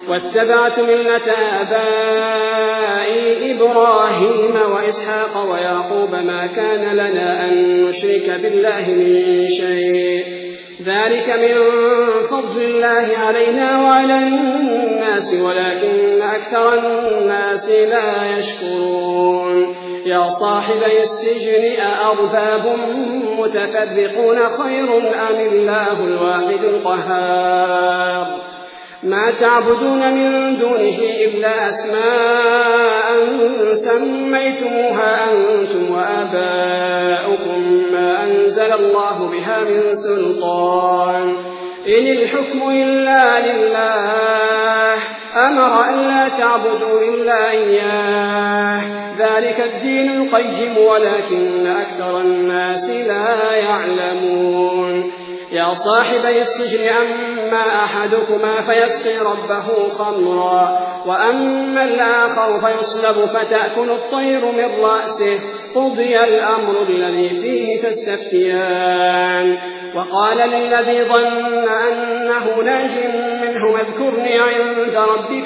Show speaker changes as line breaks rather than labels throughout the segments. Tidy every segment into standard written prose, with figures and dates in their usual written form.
واتبعت ملة آبائي إبراهيم وإسحاق ويعقوب ما كان لنا أن نشرك بالله من شيء ذلك من فضل الله علينا وعلى الناس ولكن أكثر الناس لا يشكرون يا صاحبي السجن أأرباب متفرقون خير أم الله الواحد القهار ما تعبدون من دونه إلا أسماء سميتموها أنتم وآباؤكم ما أنزل الله بها من سلطان إن الحكم إلا لله أمر أن لا تعبدوا إلا إياه ذلك الدين القيم ولكن أكثر الناس لا يعلمون يا صاحبي السجن أما أحدكما فيسقي ربه خمرا وأما الآخر فيصلب فتأكل الطير من رأسه قضي الأمر الذي فيه تستفتيان وقال للذي ظن أنه ناج منه اذكرني عند ربك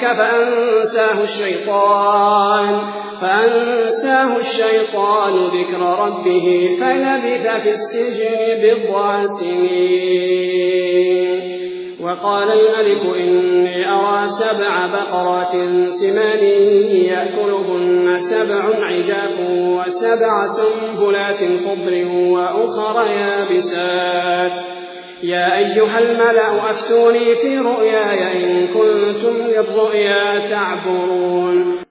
فأنساه الشيطان ذكر ربه فلبث في السجن بضع سنين وقال الملك إني أرى 7 بقرات سمان يأكلهن 7 عجاف و7 سنبلات خضر وأخر يابسات يا أيها الملأ أفتوني في رؤياي إن كنتم للرؤيا تعبرون